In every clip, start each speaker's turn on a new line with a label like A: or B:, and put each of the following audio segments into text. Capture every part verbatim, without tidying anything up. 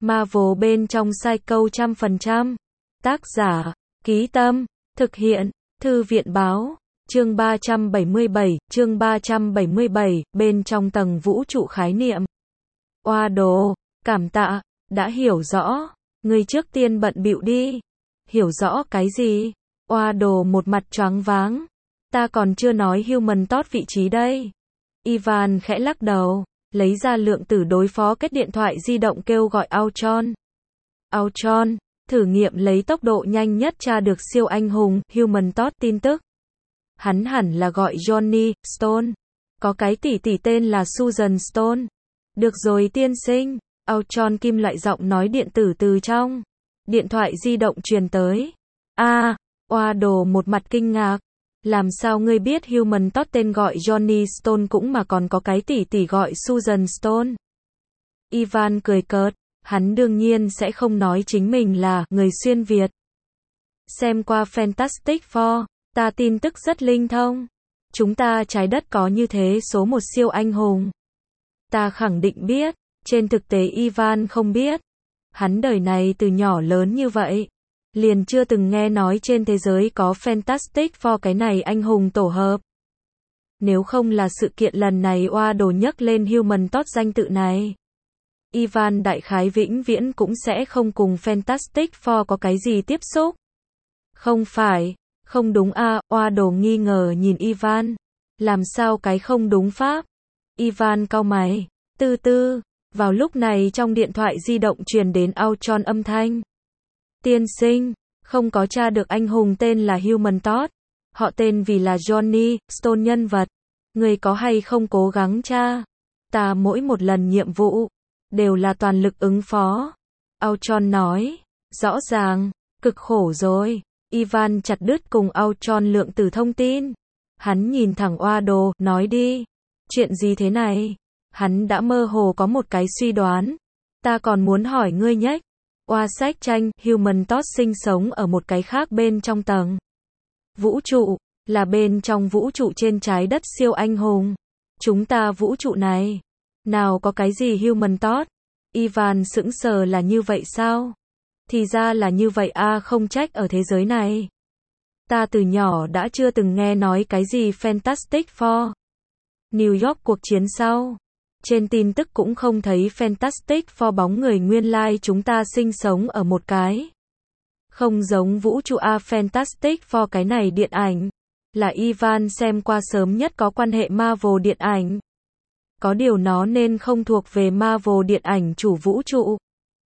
A: Marvel bên trong Psycho trăm phần trăm. Tác giả, Ký Tâm, thực hiện, Thư viện báo. Chương ba trăm bảy mươi bảy, chương ba trăm bảy mươi bảy, bên trong tầng vũ trụ khái niệm. Oa đồ, cảm tạ, đã hiểu rõ, người trước tiên bận bịu đi. Hiểu rõ cái gì? Oa đồ một mặt choáng váng. Ta còn chưa nói Human Torch vị trí đây. Ivan khẽ lắc đầu, lấy ra lượng tử đối phó kết điện thoại di động kêu gọi Ultron. Ultron, thử nghiệm lấy tốc độ nhanh nhất tra được siêu anh hùng, Human Torch tin tức. Hắn hẳn là gọi Johnny Stone. Có cái tỷ tỷ tên là Susan Stone. Được rồi tiên sinh. Ultron kim loại giọng nói điện tử từ trong điện thoại di động truyền tới. A, à, oa đồ một mặt kinh ngạc. Làm sao ngươi biết Human Torch tên gọi Johnny Stone cũng mà còn có cái tỷ tỷ gọi Susan Stone? Ivan cười cợt, hắn đương nhiên sẽ không nói chính mình là người xuyên Việt. Xem qua Fantastic Four, ta tin tức rất linh thông. Chúng ta trái đất có như thế số một siêu anh hùng. Ta khẳng định biết, trên thực tế Ivan không biết. Hắn đời này từ nhỏ lớn như vậy, liền chưa từng nghe nói trên thế giới có Fantastic Four cái này anh hùng tổ hợp. Nếu không là sự kiện lần này oa đồ nhấc lên Human Torch danh tự này, Ivan đại khái vĩnh viễn cũng sẽ không cùng Fantastic Four có cái gì tiếp xúc. Không phải, không đúng a, à, oa đồ nghi ngờ nhìn Ivan. Làm sao cái không đúng pháp? Ivan cau mày, tư tư. Vào lúc này trong điện thoại di động truyền đến Ultron âm thanh. Tiên sinh, không có tra được anh hùng tên là Human Torch. Họ tên vì là Johnny Stone nhân vật. Người có hay không cố gắng tra? Ta mỗi một lần nhiệm vụ đều là toàn lực ứng phó. Ultron nói. Rõ ràng, cực khổ rồi. Ivan chặt đứt cùng Ultron lượng tử thông tin. Hắn nhìn thẳng oa đồ, nói đi. Chuyện gì thế này? Hắn đã mơ hồ có một cái suy đoán. Ta còn muốn hỏi ngươi nhách. Oa sách tranh, Human Torch sinh sống ở một cái khác bên trong tầng vũ trụ, là bên trong vũ trụ trên trái đất siêu anh hùng. Chúng ta vũ trụ này, nào có cái gì Human Torch? Ivan sững sờ là như vậy sao? Thì ra là như vậy a, à, không trách ở thế giới này. Ta từ nhỏ đã chưa từng nghe nói cái gì Fantastic Four. New York cuộc chiến sau. Trên tin tức cũng không thấy Fantastic Four bóng người nguyên lai like chúng ta sinh sống ở một cái. Không giống vũ trụ A Fantastic Four cái này điện ảnh. Là Ivan xem qua sớm nhất có quan hệ Marvel điện ảnh. Có điều nó nên không thuộc về Marvel điện ảnh chủ vũ trụ.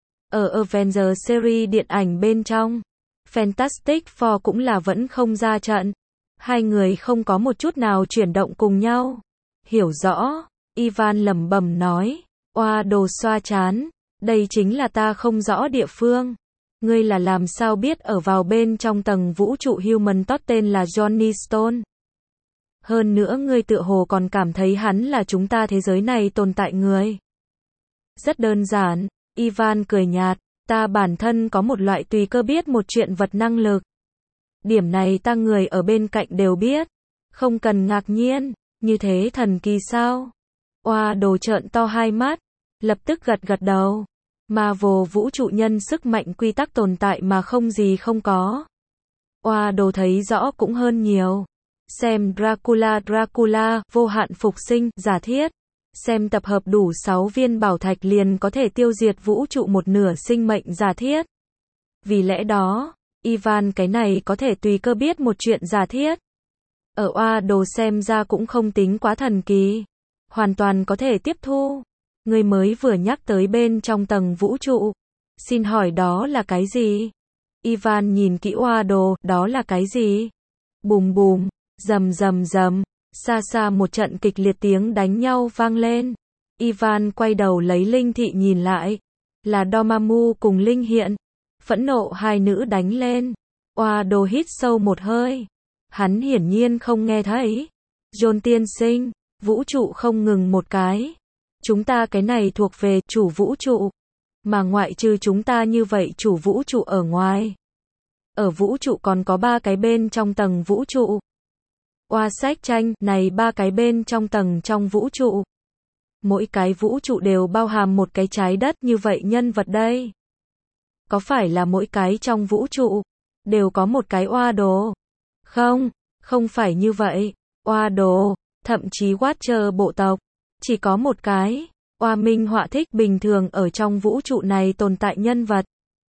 A: Ở Avengers series điện ảnh bên trong, Fantastic Four cũng là vẫn không ra trận. Hai người không có một chút nào chuyển động cùng nhau. Hiểu rõ. Ivan lẩm bẩm nói, oa đồ xoa chán, đây chính là ta không rõ địa phương. Ngươi là làm sao biết ở vào bên trong tầng vũ trụ Human Torch tên là Johnny Stone? Hơn nữa ngươi tựa hồ còn cảm thấy hắn là chúng ta thế giới này tồn tại người. Rất đơn giản, Ivan cười nhạt, ta bản thân có một loại tùy cơ biết một chuyện vật năng lực. Điểm này ta người ở bên cạnh đều biết, không cần ngạc nhiên, như thế thần kỳ sao? Oa đồ trợn to hai mắt, lập tức gật gật đầu. Marvel vũ trụ nhân sức mạnh quy tắc tồn tại mà không gì không có. Oa đồ thấy rõ cũng hơn nhiều. Xem Dracula Dracula, vô hạn phục sinh, giả thiết. Xem tập hợp đủ sáu viên bảo thạch liền có thể tiêu diệt vũ trụ một nửa sinh mệnh giả thiết. Vì lẽ đó, Ivan cái này có thể tùy cơ biết một chuyện giả thiết. Ở oa đồ xem ra cũng không tính quá thần kỳ. Hoàn toàn có thể tiếp thu. Người mới vừa nhắc tới bên trong tầng vũ trụ. Xin hỏi đó là cái gì? Ivan nhìn kỹ oa đồ, đó là cái gì? Bùm bùm, rầm rầm rầm, xa xa một trận kịch liệt tiếng đánh nhau vang lên. Ivan quay đầu lấy linh thị nhìn lại. Là Dormammu cùng Linh Hiện. Phẫn nộ hai nữ đánh lên. Oa đồ hít sâu một hơi. Hắn hiển nhiên không nghe thấy. John tiên sinh. Vũ trụ không ngừng một cái. Chúng ta cái này thuộc về chủ vũ trụ. Mà ngoại trừ chúng ta như vậy chủ vũ trụ ở ngoài. Ở vũ trụ còn có ba cái bên trong tầng vũ trụ. Oa sách tranh, này ba cái bên trong tầng trong vũ trụ. Mỗi cái vũ trụ đều bao hàm một cái trái đất như vậy nhân vật đây. Có phải là mỗi cái trong vũ trụ đều có một cái oa đồ? Không, không phải như vậy. Oa đồ, thậm chí Watcher bộ tộc, chỉ có một cái. Oa minh họa thích bình thường ở trong vũ trụ này tồn tại nhân vật.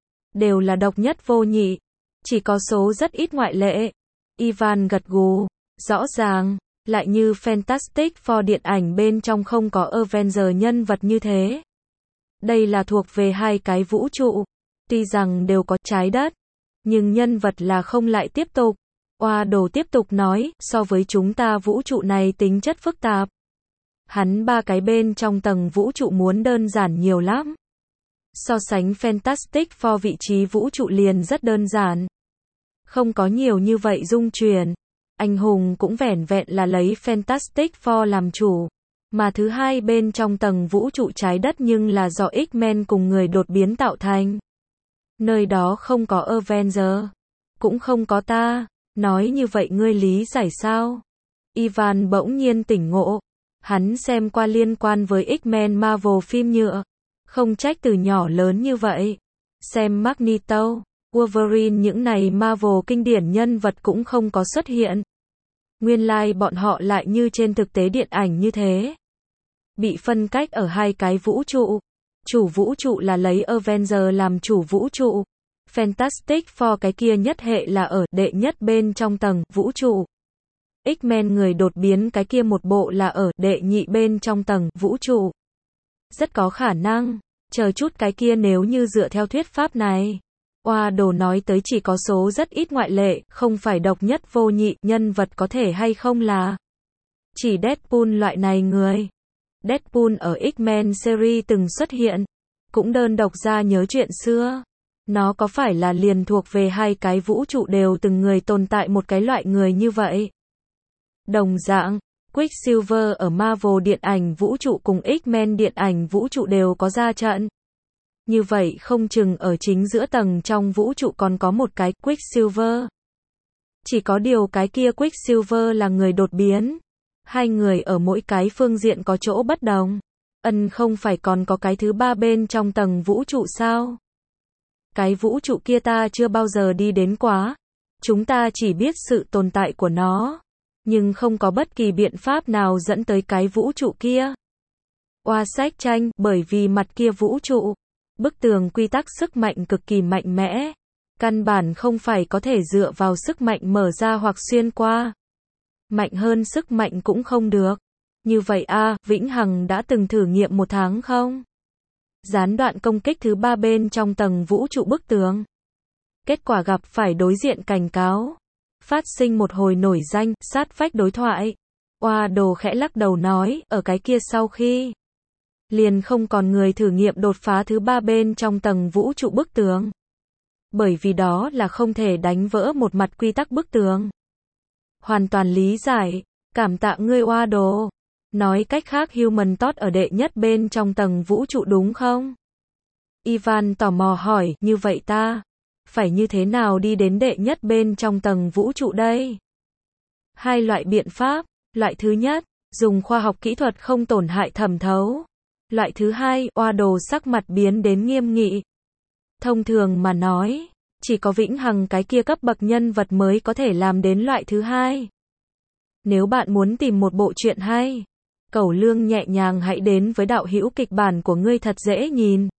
A: Đều là độc nhất vô nhị. Chỉ có số rất ít ngoại lệ. Ivan gật gù. Rõ ràng, lại như Fantastic Four điện ảnh bên trong không có Avenger nhân vật như thế. Đây là thuộc về hai cái vũ trụ. Tuy rằng đều có trái đất, nhưng nhân vật là không lại tiếp tục. Oa đồ tiếp tục nói, so với chúng ta vũ trụ này tính chất phức tạp. Hắn ba cái bên trong tầng vũ trụ muốn đơn giản nhiều lắm. So sánh Fantastic Four vị trí vũ trụ liền rất đơn giản. Không có nhiều như vậy dung chuyển. Anh hùng cũng vẻn vẹn là lấy Fantastic Four làm chủ. Mà thứ hai bên trong tầng vũ trụ trái đất nhưng là do X-Men cùng người đột biến tạo thành. Nơi đó không có Avenger. Cũng không có ta. Nói như vậy ngươi lý giải sao? Ivan bỗng nhiên tỉnh ngộ. Hắn xem qua liên quan với X-Men Marvel phim nhựa. Không trách từ nhỏ lớn như vậy. Xem Magneto, Wolverine những này Marvel kinh điển nhân vật cũng không có xuất hiện. Nguyên lai like bọn họ lại như trên thực tế điện ảnh như thế. Bị phân cách ở hai cái vũ trụ. Chủ vũ trụ là lấy Avenger làm chủ vũ trụ. Fantastic Four cái kia nhất hệ là ở đệ nhất bên trong tầng vũ trụ. X-Men người đột biến cái kia một bộ là ở đệ nhị bên trong tầng vũ trụ. Rất có khả năng, chờ chút cái kia nếu như dựa theo thuyết pháp này. Oa đồ nói tới chỉ có số rất ít ngoại lệ, không phải độc nhất vô nhị, nhân vật có thể hay không là chỉ Deadpool loại này người. Deadpool ở X-Men series từng xuất hiện, cũng đơn độc ra nhớ chuyện xưa. Nó có phải là liền thuộc về hai cái vũ trụ đều từng người tồn tại một cái loại người như vậy? Đồng dạng, Quicksilver ở Marvel điện ảnh vũ trụ cùng X-Men điện ảnh vũ trụ đều có ra trận. Như vậy không chừng ở chính giữa tầng trong vũ trụ còn có một cái Quicksilver. Chỉ có điều cái kia Quicksilver là người đột biến. Hai người ở mỗi cái phương diện có chỗ bất đồng. Ân không phải còn có cái thứ ba bên trong tầng vũ trụ sao? Cái vũ trụ kia ta chưa bao giờ đi đến quá. Chúng ta chỉ biết sự tồn tại của nó. Nhưng không có bất kỳ biện pháp nào dẫn tới cái vũ trụ kia. Oa sách tranh, bởi vì mặt kia vũ trụ. Bức tường quy tắc sức mạnh cực kỳ mạnh mẽ. Căn bản không phải có thể dựa vào sức mạnh mở ra hoặc xuyên qua. Mạnh hơn sức mạnh cũng không được. Như vậy a, Vĩnh Hằng đã từng thử nghiệm một tháng không? Gián đoạn công kích thứ ba bên trong tầng vũ trụ bức tường. Kết quả gặp phải đối diện cảnh cáo. Phát sinh một hồi nổi danh, sát phách đối thoại. Oa đồ khẽ lắc đầu nói, ở cái kia sau khi liền không còn người thử nghiệm đột phá thứ ba bên trong tầng vũ trụ bức tường. Bởi vì đó là không thể đánh vỡ một mặt quy tắc bức tường. Hoàn toàn lý giải, cảm tạ ngươi oa đồ. Nói cách khác Human Torch ở đệ nhất bên trong tầng vũ trụ đúng không? Ivan tò mò hỏi, như vậy ta phải như thế nào đi đến đệ nhất bên trong tầng vũ trụ đây? Hai loại biện pháp. Loại thứ nhất, dùng khoa học kỹ thuật không tổn hại thẩm thấu. Loại thứ hai, oa đồ sắc mặt biến đến nghiêm nghị. Thông thường mà nói, chỉ có Vĩnh Hằng cái kia cấp bậc nhân vật mới có thể làm đến loại thứ hai. Nếu bạn muốn tìm một bộ truyện hay, Cẩu Lương nhẹ nhàng hãy đến với đạo hữu kịch bản của ngươi thật dễ nhìn.